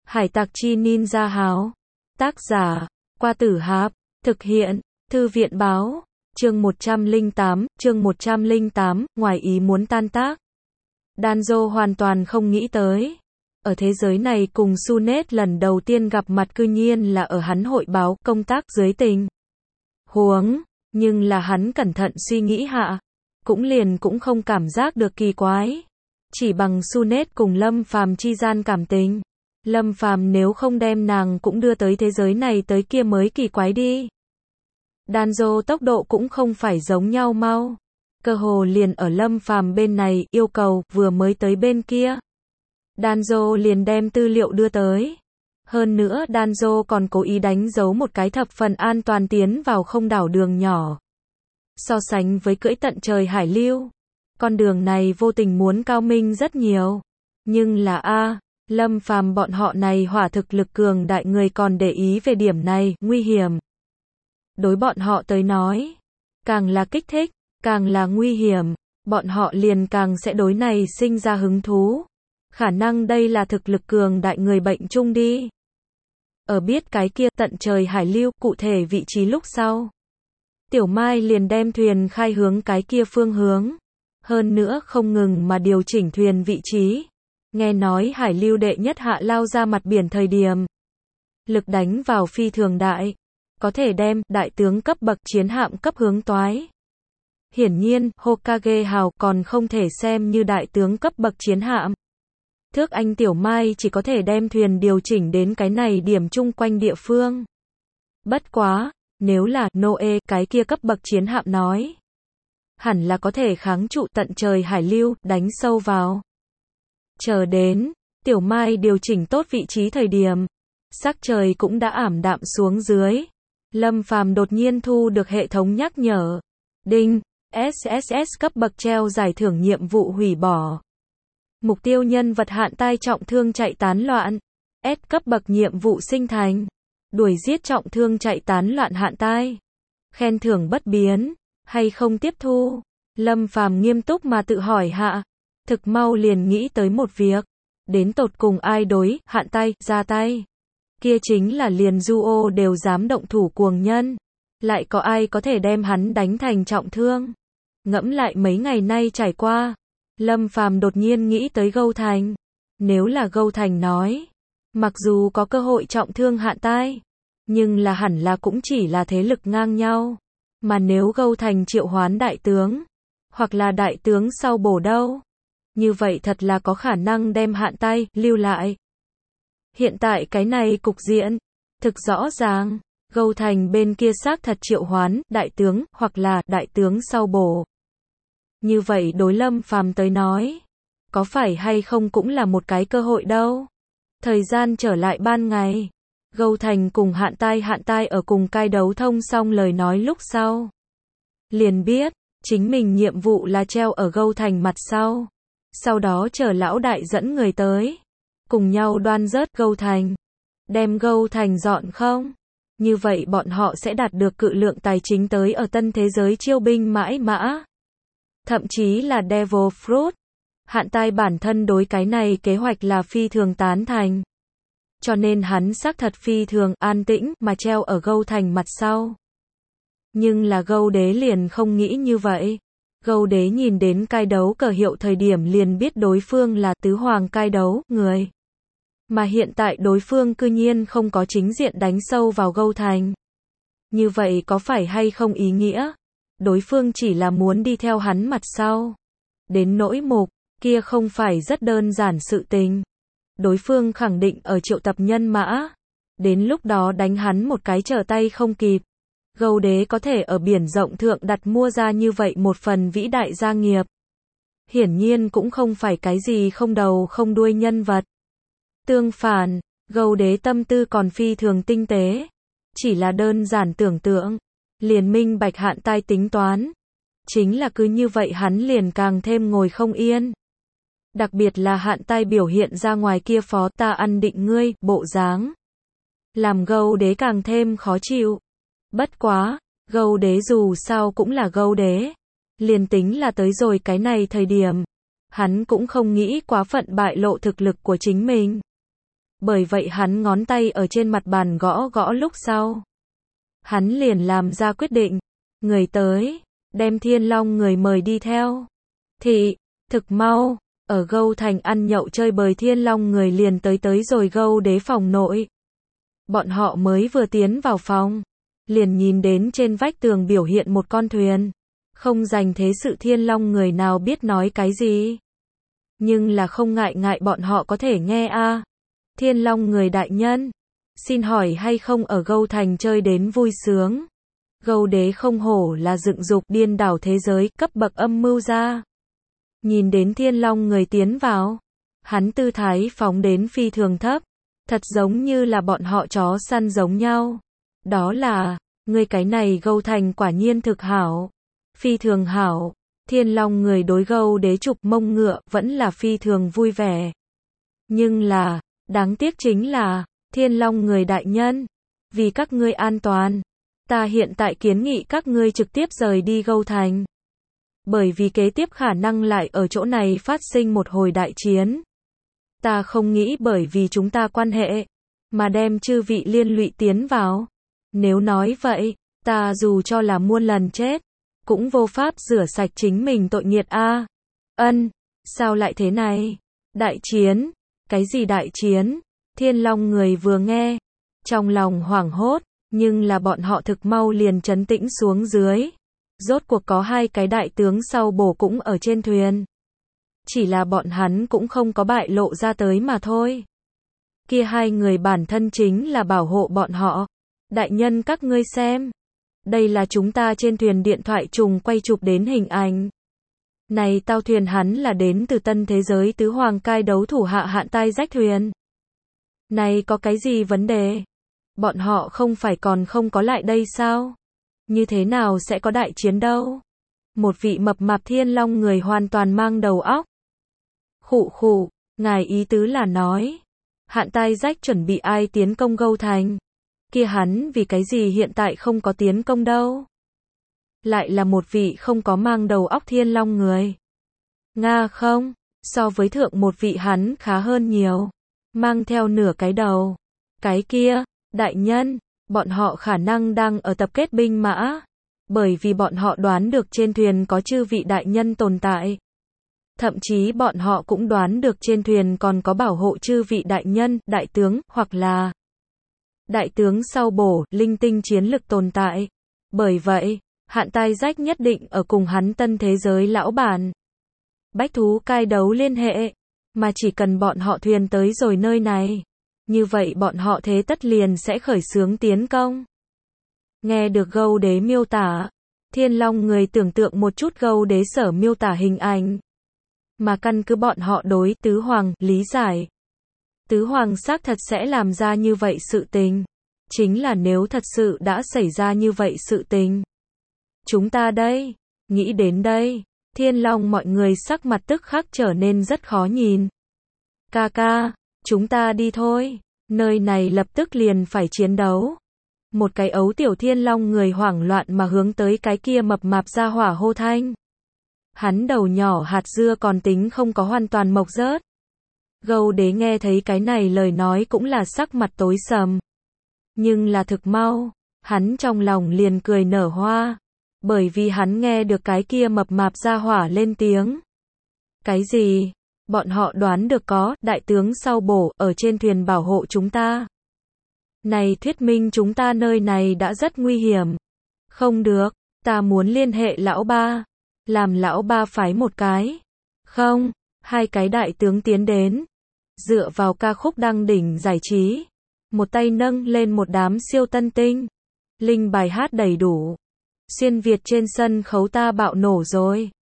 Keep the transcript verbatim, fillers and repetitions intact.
Hải tặc chi ninja háo. Tác giả, Qua Tử Háp. Thực hiện, Thư viện báo. Chương một trăm lẻ tám, chương một trăm lẻ tám, ngoài ý muốn tan tác. Danzo hoàn toàn không nghĩ tới. Ở thế giới này cùng Sunet lần đầu tiên gặp mặt cư nhiên là ở hắn hội báo công tác dưới tình huống, nhưng là hắn cẩn thận suy nghĩ hạ, cũng liền cũng không cảm giác được kỳ quái. Chỉ bằng Sunet cùng Lâm Phàm chi gian cảm tình, Lâm Phàm nếu không đem nàng cũng đưa tới thế giới này tới kia mới kỳ quái đi. Danzo tốc độ cũng không phải giống nhau mau, cơ hồ liền ở Lâm Phàm bên này yêu cầu vừa mới tới bên kia, Danzo liền đem tư liệu đưa tới. Hơn nữa Danzo còn cố ý đánh dấu một cái thập phần an toàn tiến vào không đảo đường nhỏ. So sánh với cưỡi tận trời hải lưu, con đường này vô tình muốn cao minh rất nhiều. Nhưng là a, Lâm Phàm bọn họ này hỏa thực lực cường đại người còn để ý về điểm này, nguy hiểm. Đối bọn họ tới nói, càng là kích thích, càng là nguy hiểm, bọn họ liền càng sẽ đối này sinh ra hứng thú. Khả năng đây là thực lực cường đại người bệnh chung đi. Ở biết cái kia tận trời hải lưu cụ thể vị trí lúc sau, Tiểu Mai liền đem thuyền khai hướng cái kia phương hướng. Hơn nữa không ngừng mà điều chỉnh thuyền vị trí. Nghe nói hải lưu đệ nhất hạ lao ra mặt biển thời điểm, lực đánh vào phi thường đại, có thể đem đại tướng cấp bậc chiến hạm cấp hướng toái. Hiển nhiên, Hokage hào còn không thể xem như đại tướng cấp bậc chiến hạm. Thước Anh Tiểu Mai chỉ có thể đem thuyền điều chỉnh đến cái này điểm chung quanh địa phương. Bất quá, nếu là Noe cái kia cấp bậc chiến hạm nói, hẳn là có thể kháng trụ tận trời hải lưu, đánh sâu vào. Chờ đến, Tiểu Mai điều chỉnh tốt vị trí thời điểm, sắc trời cũng đã ảm đạm xuống dưới. Lâm Phàm đột nhiên thu được hệ thống nhắc nhở. Đinh, ét ét ét cấp bậc treo giải thưởng nhiệm vụ hủy bỏ. Mục tiêu nhân vật hạn tai trọng thương chạy tán loạn. S cấp bậc nhiệm vụ sinh thành. Đuổi giết trọng thương chạy tán loạn hạn tai. Khen thưởng bất biến, hay không tiếp thu? Lâm Phàm nghiêm túc mà tự hỏi hạ. Thực mau liền nghĩ tới một việc. Đến tột cùng ai đối, hạn tai, ra tay. Kia chính là liền Duo đều dám động thủ cuồng nhân. Lại có ai có thể đem hắn đánh thành trọng thương? Ngẫm lại mấy ngày nay trải qua, Lâm Phàm đột nhiên nghĩ tới Gâu Thành. Nếu là Gâu Thành nói, mặc dù có cơ hội trọng thương hạn tai, nhưng là hẳn là cũng chỉ là thế lực ngang nhau. Mà nếu Gâu Thành triệu hoán đại tướng, hoặc là đại tướng sau bổ đâu, như vậy thật là có khả năng đem hạn tai lưu lại. Hiện tại cái này cục diện, thực rõ ràng, Gâu Thành bên kia xác thật triệu hoán đại tướng, hoặc là đại tướng sau bổ. Như vậy đối Lâm Phàm tới nói, có phải hay không cũng là một cái cơ hội đâu. Thời gian trở lại ban ngày, Gâu Thành cùng hạn tai hạn tai ở cùng cai đấu thông xong lời nói lúc sau. Liền biết, chính mình nhiệm vụ là treo ở Gâu Thành mặt sau. Sau đó chờ lão đại dẫn người tới, cùng nhau đoan rớt Gâu Thành. Đem Gâu Thành dọn không? Như vậy bọn họ sẽ đạt được cự lượng tài chính tới ở tân thế giới chiêu binh mãi mã. Thậm chí là Devil Fruit. Hạn tai bản thân đối cái này kế hoạch là phi thường tán thành. Cho nên hắn xác thật phi thường an tĩnh mà treo ở Gâu Thành mặt sau. Nhưng là Gâu Đế liền không nghĩ như vậy. Gâu Đế nhìn đến cai đấu cờ hiệu thời điểm liền biết đối phương là tứ hoàng cai đấu, người. Mà hiện tại đối phương cư nhiên không có chính diện đánh sâu vào Gâu Thành. Như vậy có phải hay không ý nghĩa? Đối phương chỉ là muốn đi theo hắn mặt sau. Đến nỗi mục, kia không phải rất đơn giản sự tình. Đối phương khẳng định ở triệu tập nhân mã. Đến lúc đó đánh hắn một cái trở tay không kịp. Gâu Đế có thể ở biển rộng thượng đặt mua ra như vậy một phần vĩ đại gia nghiệp. Hiển nhiên cũng không phải cái gì không đầu không đuôi nhân vật. Tương phản, Gâu Đế tâm tư còn phi thường tinh tế. Chỉ là đơn giản tưởng tượng, liền minh bạch hạn tai tính toán. Chính là cứ như vậy hắn liền càng thêm ngồi không yên. Đặc biệt là hạn tai biểu hiện ra ngoài kia phó ta ăn định ngươi, bộ dáng. Làm Gâu Đế càng thêm khó chịu. Bất quá, Gâu Đế dù sao cũng là Gâu Đế. Liền tính là tới rồi cái này thời điểm, hắn cũng không nghĩ quá phận bại lộ thực lực của chính mình. Bởi vậy hắn ngón tay ở trên mặt bàn gõ gõ lúc sau. Hắn liền làm ra quyết định. Người tới, đem Thiên Long người mời đi theo. Thị, thực mau, ở Gâu Thành ăn nhậu chơi bời Thiên Long người liền tới tới rồi Gâu Đế phòng nội. Bọn họ mới vừa tiến vào phòng, liền nhìn đến trên vách tường biểu hiện một con thuyền. Không dành thế sự Thiên Long người nào biết nói cái gì. Nhưng là không ngại ngại bọn họ có thể nghe a. Thiên Long người đại nhân, xin hỏi hay không ở Gâu Thành chơi đến vui sướng. Gâu Đế không hổ là dựng dục điên đảo thế giới, cấp bậc âm mưu gia. Nhìn đến Thiên Long người tiến vào, hắn tư thái phóng đến phi thường thấp, thật giống như là bọn họ chó săn giống nhau. Đó là, người cái này Gâu Thành quả nhiên thực hảo, phi thường hảo. Thiên Long người đối Gâu Đế chụp mông ngựa vẫn là phi thường vui vẻ. Nhưng là, đáng tiếc chính là, Thiên Long người đại nhân, vì các ngươi an toàn, ta hiện tại kiến nghị các ngươi trực tiếp rời đi Gâu Thành. Bởi vì kế tiếp khả năng lại ở chỗ này phát sinh một hồi đại chiến. Ta không nghĩ bởi vì chúng ta quan hệ, mà đem chư vị liên lụy tiến vào. Nếu nói vậy, ta dù cho là muôn lần chết, cũng vô pháp rửa sạch chính mình tội nghiệt a. Ân, sao lại thế này? Đại chiến? Cái gì đại chiến? Thiên Long người vừa nghe, trong lòng hoảng hốt, nhưng là bọn họ thực mau liền trấn tĩnh xuống dưới. Rốt cuộc có hai cái đại tướng sau bổ cũng ở trên thuyền. Chỉ là bọn hắn cũng không có bại lộ ra tới mà thôi. Kia hai người bản thân chính là bảo hộ bọn họ. Đại nhân các ngươi xem. Đây là chúng ta trên thuyền điện thoại trùng quay chụp đến hình ảnh. Này tao thuyền hắn là đến từ tân thế giới tứ hoàng cai đấu thủ hạ Hạn Tai Rách thuyền. Này có cái gì vấn đề? Bọn họ không phải còn không có lại đây sao? Như thế nào sẽ có đại chiến đâu? Một vị mập mạp Thiên Long người hoàn toàn mang đầu óc. Khụ khụ, ngài ý tứ là nói, Hạn Tai Rách chuẩn bị ai tiến công Gâu Thành? Kia hắn vì cái gì hiện tại không có tiến công đâu? Lại là một vị không có mang đầu óc Thiên Long người. Nga không, so với thượng một vị hắn khá hơn nhiều. Mang theo nửa cái đầu. Cái kia, đại nhân, bọn họ khả năng đang ở tập kết binh mã. Bởi vì bọn họ đoán được trên thuyền có chư vị đại nhân tồn tại. Thậm chí bọn họ cũng đoán được trên thuyền còn có bảo hộ chư vị đại nhân, đại tướng, hoặc là đại tướng sau bổ, linh tinh chiến lực tồn tại. Bởi vậy, Hạn Tai Rách nhất định ở cùng hắn tân thế giới lão bản Bách Thú Cai Đấu liên hệ. Mà chỉ cần bọn họ thuyền tới rồi nơi này, như vậy bọn họ thế tất liền sẽ khởi xướng tiến công. Nghe được Gâu Đế miêu tả, Thiên Long người tưởng tượng một chút Gâu Đế sở miêu tả hình ảnh. Mà căn cứ bọn họ đối Tứ Hoàng lý giải. Tứ Hoàng xác thật sẽ làm ra như vậy sự tình. Chính là nếu thật sự đã xảy ra như vậy sự tình. Chúng ta đây, nghĩ đến đây, Thiên Long mọi người sắc mặt tức khắc trở nên rất khó nhìn. Ca ca, chúng ta đi thôi, nơi này lập tức liền phải chiến đấu. Một cái ấu tiểu Thiên Long người hoảng loạn mà hướng tới cái kia mập mạp ra hỏa hô thanh. Hắn đầu nhỏ hạt dưa còn tính không có hoàn toàn mộc rớt. Gâu Đế nghe thấy cái này lời nói cũng là sắc mặt tối sầm. Nhưng là thực mau, hắn trong lòng liền cười nở hoa. Bởi vì hắn nghe được cái kia mập mạp ra hỏa lên tiếng. Cái gì? Bọn họ đoán được có đại tướng sau bổ ở trên thuyền bảo hộ chúng ta. Này thuyết minh chúng ta nơi này đã rất nguy hiểm. Không được, ta muốn liên hệ lão ba. Làm lão ba phái một cái. Không, hai cái đại tướng tiến đến. Dựa vào ca khúc đăng đỉnh giải trí. Một tay nâng lên một đám siêu tân tinh. Linh bài hát đầy đủ. Xuyên Việt trên sân khấu ta bạo nổ rồi.